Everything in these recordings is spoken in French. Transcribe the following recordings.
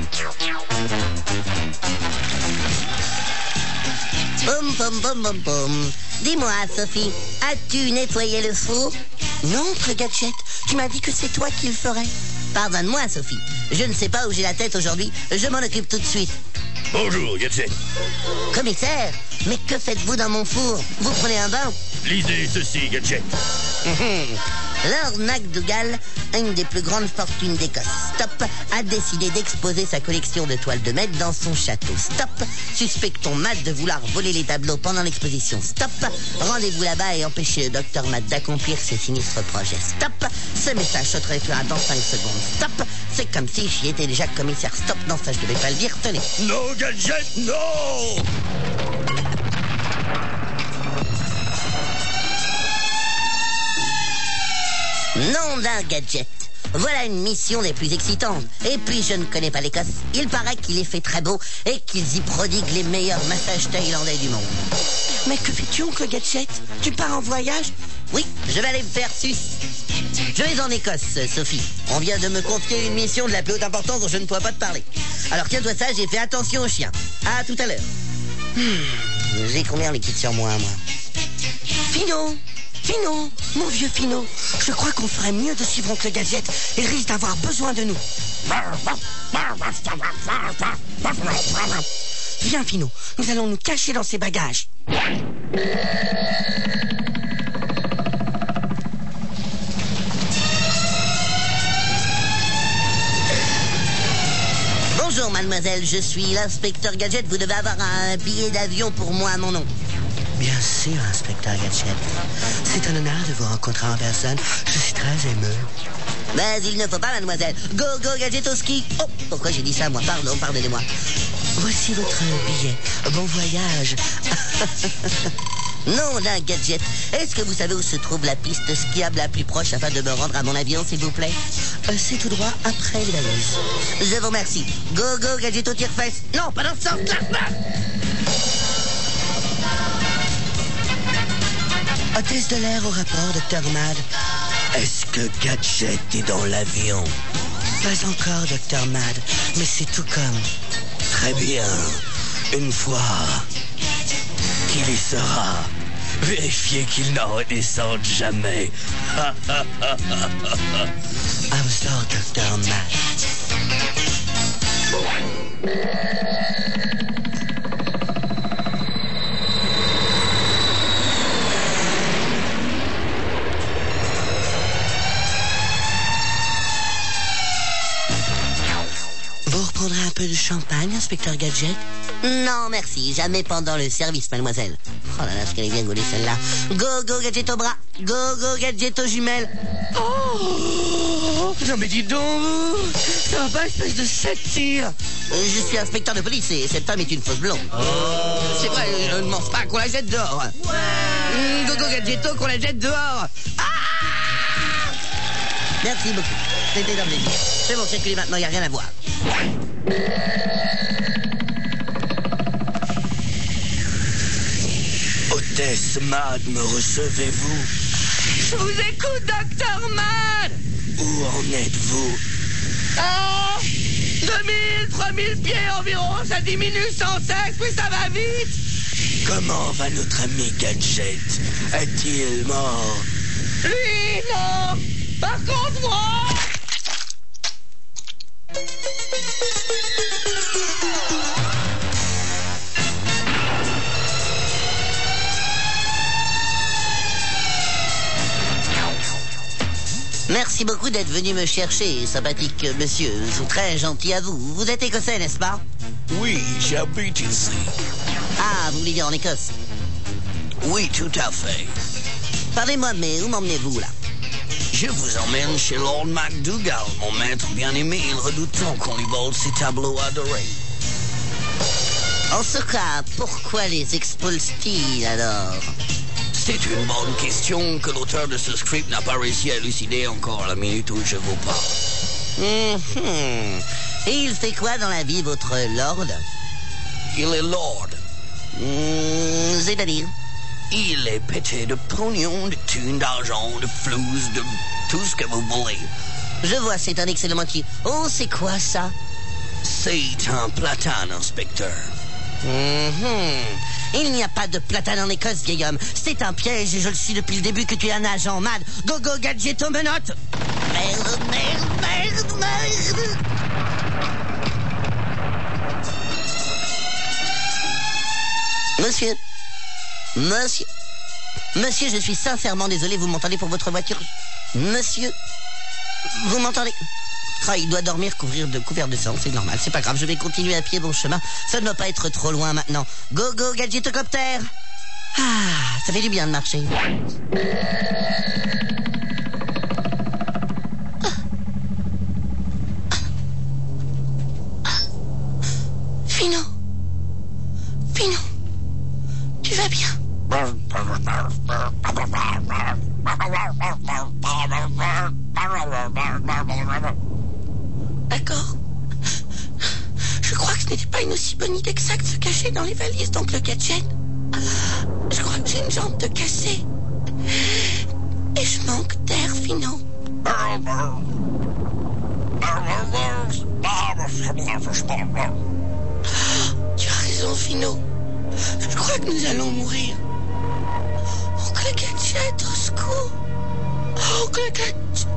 Pom pom pom pom pom. Dis-moi, Sophie, as-tu nettoyé le four? Non, Oncle Gadget, tu m'as dit que c'est toi qui le ferais. Pardonne-moi, Sophie. Je ne sais pas où j'ai la tête aujourd'hui. Je m'en occupe tout de suite. Bonjour, Gadget. Commissaire, mais que faites-vous dans mon four? Vous prenez un bain? Lisez ceci, Gadget. Lord MacDougall, une des plus grandes fortunes d'Écosse, Stop, a décidé d'exposer sa collection de toiles de maître dans son château. Stop, suspectons Matt de vouloir voler les tableaux pendant l'exposition. Stop, rendez-vous là-bas et empêchez le docteur Matt d'accomplir ses sinistres projets. Stop, ce message sauterait dans 5 secondes. Stop, c'est comme si j'y étais déjà commissaire. Stop, non, ça je devais pas le dire, tenez. Non, Gadget, non! Nom d'un gadget. Voilà une mission des plus excitantes. Et puis, je ne connais pas l'Écosse. Il paraît qu'il est fait très beau et qu'ils y prodiguent les meilleurs massages thaïlandais du monde. Mais que fais-tu, Oncle Gadget? Tu pars en voyage? Oui, je vais aller me faire suce. Je vais en Écosse, Sophie. On vient de me confier une mission de la plus haute importance dont je ne pourrais pas te parler. Alors tiens-toi sage et fais attention aux chiens. À tout à l'heure. J'ai combien en liquide sur moi? Finot, mon vieux Finot, je crois qu'on ferait mieux de suivre Oncle Gadget. Il risque d'avoir besoin de nous. Viens, Finot, nous allons nous cacher dans ses bagages. Bonjour, mademoiselle, je suis l'inspecteur Gadget. Vous devez avoir un billet d'avion pour moi à mon nom. Bien sûr, inspecteur Gadget. C'est un honneur de vous rencontrer en personne. Je suis très ému. Mais il ne faut pas, mademoiselle. Go, go, Gadget au ski. Oh, pourquoi j'ai dit ça, moi? Pardon, pardonnez-moi. Voici votre billet. Bon voyage. Nom d'un gadget. Est-ce que vous savez où se trouve la piste skiable la plus proche afin de me rendre à mon avion, s'il vous plaît? C'est tout droit après les balises. Je vous remercie. Go, go, Gadget au tire-fesse. Non, pas dans ce sens-là. Hôtesse de l'air au rapport, Dr. Mad. Est-ce que Gadget est dans l'avion? Pas encore, Dr. Mad, mais c'est tout comme. Très bien. Une fois qu'il y sera, vérifiez qu'il n'en redescende jamais. I'm sorry, Dr. Mad. Vous reprendrez un peu de champagne, inspecteur Gadget? Non, merci. Jamais pendant le service, mademoiselle. Oh là là, ce qu'elle est bien gaulée, celle-là. Go, go, Gadget au bras. Go, go, Gadget aux jumelles. Oh, non mais dis donc, ça va pas, espèce de satire. Je suis inspecteur de police et cette femme est une fausse blonde. C'est vrai, je ne mange pas qu'on la jette dehors. Ouais. Go, go, Gadgeto, qu'on la jette dehors. Merci beaucoup. C'était un plaisir. C'est bon, circulez maintenant, il n'y a rien à voir. Hôtesse Mad, me recevez-vous? Je vous écoute, Dr. Mad. Où en êtes-vous? 2000, 3000 pieds environ, ça diminue sans cesse, puis ça va vite. Comment va notre ami Gadget? Est-il mort? Lui, non. Par contre, moi... Merci beaucoup d'être venu me chercher, sympathique monsieur. C'est très gentil à vous. Vous êtes écossais, n'est-ce pas? Oui, j'habite ici. Ah, vous vivez en Écosse? Oui, tout à fait. Pardonnez-moi, mais où m'emmenez-vous, là? Je vous emmène chez Lord MacDougall, mon maître bien-aimé. Il redoute tant qu'on lui vole ses tableaux adorés. En ce cas, pourquoi les expulse-t-il, alors? C'est une bonne question que l'auteur de ce script n'a pas réussi à élucider encore à la minute où je vous parle. Et il fait quoi dans la vie, votre lord? Il est lord. C'est-à-dire? Il est pété de pognon, de thunes, d'argent, de flouze, de tout ce que vous voulez. Je vois, c'est un excellent métier. Oh, c'est quoi ça? C'est un platane, inspecteur. Il n'y a pas de platane en Écosse, vieil homme. C'est un piège et je le suis depuis le début que tu es un agent mad. Go, go, gadget aux menottes. Merde. Monsieur, je suis sincèrement désolé, vous m'entendez pour votre voiture? Monsieur, vous m'entendez? Ah, il doit dormir couvert de sang, c'est normal, c'est pas grave, je vais continuer à pied mon chemin. Ça ne doit pas être trop loin maintenant. Go, go, gadgetocoptère. Ah, ça fait du bien de marcher. Finot, tu vas bien? D'accord. Je crois que ce n'était pas une aussi bonne idée que ça de se cacher dans les valises d'oncle Gadget. Je crois que j'ai une jambe de cassée. Et je manque d'air, Finot. Tu as raison, Finot. Je crois que nous allons mourir. Oncle Gadget, au secours. Oncle Gadget.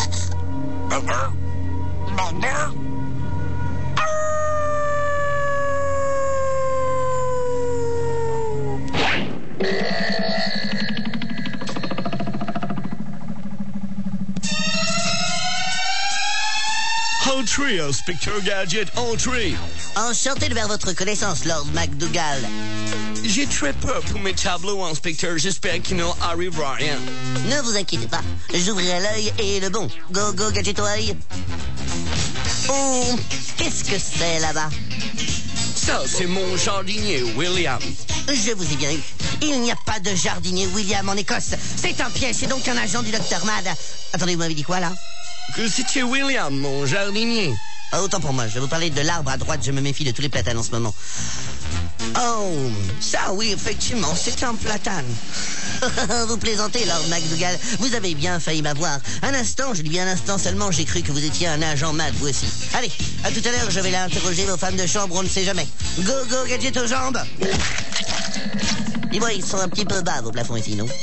Entrez, inspecteur Gadget, entrez. Enchanté de faire votre connaissance, Lord MacDougall. J'ai très peur pour mes tableaux, inspecteur. J'espère qu'il n'arrivera rien. Ne vous inquiétez pas, j'ouvrirai l'œil et le bon. Go, go, gadget au œil. Oh, qu'est-ce que c'est là-bas? Ça, c'est mon jardinier, William. Je vous ai bien eu. Il n'y a pas de jardinier William en Écosse. C'est un piège, c'est donc un agent du Dr. Mad. Attendez, vous m'avez dit quoi, là? Que c'était William, mon jardinier. Ah, autant pour moi, je vais vous parler de l'arbre à droite, je me méfie de tous les platanes en ce moment. Oh, ça oui, effectivement, c'est un platane. Vous plaisantez, Lord MacDougall. Vous avez bien failli m'avoir. Un instant, je dis bien un instant seulement, j'ai cru que vous étiez un agent mad, vous aussi. Allez, à tout à l'heure, je vais là interroger vos femmes de chambre, on ne sait jamais. Go, go, gadget aux jambes. Dis-moi, ils sont un petit peu bas, vos plafonds ici, non?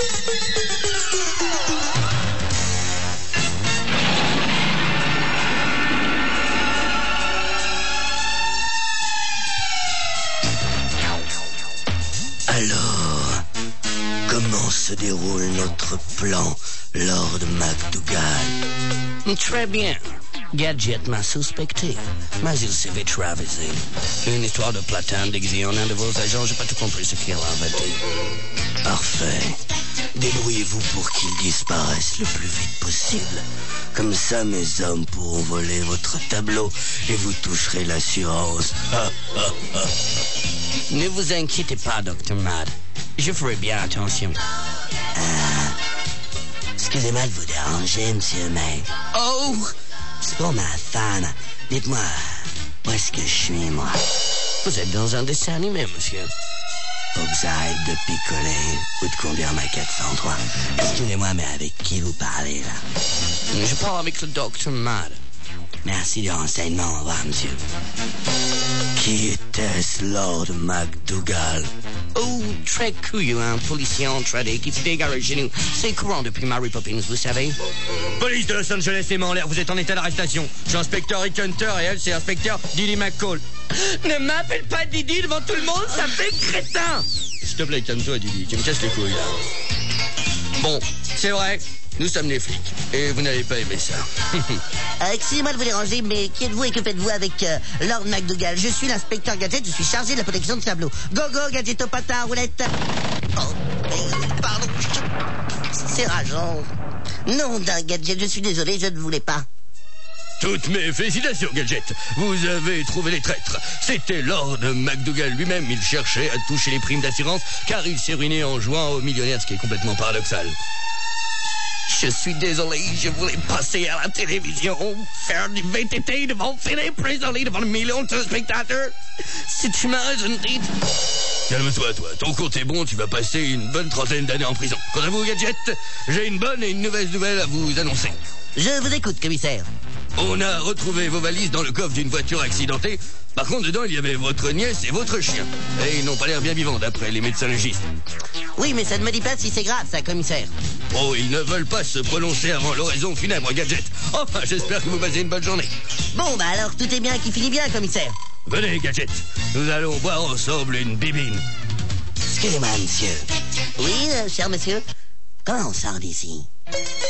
Alors, comment se déroule notre plan, Lord MacDougall? Très bien. Gadget m'a suspecté, mais il s'est vite ravisé. Une histoire de platane déguisé en un de vos agents, j'ai pas tout compris ce qu'il avait dit. Parfait. Débrouillez-vous pour qu'il disparaisse le plus vite possible. Comme ça, mes hommes pourront voler votre tableau et vous toucherez l'assurance. Ne vous inquiétez pas, Dr. Mad. Je ferai bien attention. Excusez-moi de vous déranger, monsieur, mais... Oh! C'est pour ma femme. Dites-moi, où est-ce que je suis, moi? Vous êtes dans un dessin animé, monsieur. Faut que j'arrête de picoler ou de conduire ma 403. Excusez-moi, mais avec qui vous parlez, là? Je parle avec le Dr. Mad. Merci du renseignement. Au revoir, monsieur. Qui était-ce, Lord MacDougall? Oh, très couillu, un policier entraîné qui s'est égaré chez nous. C'est courant depuis Mary Poppins, vous savez. Police de Los Angeles, les mains en l'air, vous êtes en état d'arrestation. Je suis inspecteur Rick Hunter et elle, c'est inspecteur Didi McCall. Ne m'appelle pas Didi devant tout le monde, ça fait crétin. S'il te plaît, calme-toi, Didi, tu me casses les couilles, là. Bon, c'est vrai, nous sommes les flics, et vous n'avez pas aimé ça. Excusez-moi de vous déranger, mais qui êtes-vous et que faites-vous avec Lord MacDougall? Je suis l'inspecteur Gadget, je suis chargé de la protection du tableau. Go, go, Gadget au patin, roulette. Oh, pardon. C'est rageant. Non, d'un Gadget, je suis désolé, je ne voulais pas. Toutes mes félicitations, Gadget. Vous avez trouvé les traîtres. C'était Lord MacDougall lui-même. Il cherchait à toucher les primes d'assurance car il s'est ruiné en jouant au millionnaire, ce qui est complètement paradoxal. Je suis désolé, je voulais passer à la télévision, faire du VTT devant Philippe Présolé devant 1 million de spectateurs. Si tu m'as dit... Calme-toi, toi. Ton compte est bon, tu vas passer une bonne 30aine d'années en prison. Quant à vous, Gadget, j'ai une bonne et une mauvaise nouvelle à vous annoncer. Je vous écoute, commissaire. On a retrouvé vos valises dans le coffre d'une voiture accidentée. Par contre, dedans, il y avait votre nièce et votre chien. Et ils n'ont pas l'air bien vivants, d'après les médecins légistes. Oui, mais ça ne me dit pas si c'est grave, ça, commissaire. Oh, ils ne veulent pas se prononcer avant l'oraison funèbre, Gadget. Enfin, j'espère que vous passez une bonne journée. Bon, bah alors, tout est bien qui finit bien, commissaire. Venez, Gadget. Nous allons boire ensemble une bibine. Excusez-moi, monsieur. Oui, cher monsieur. Comment on sort d'ici?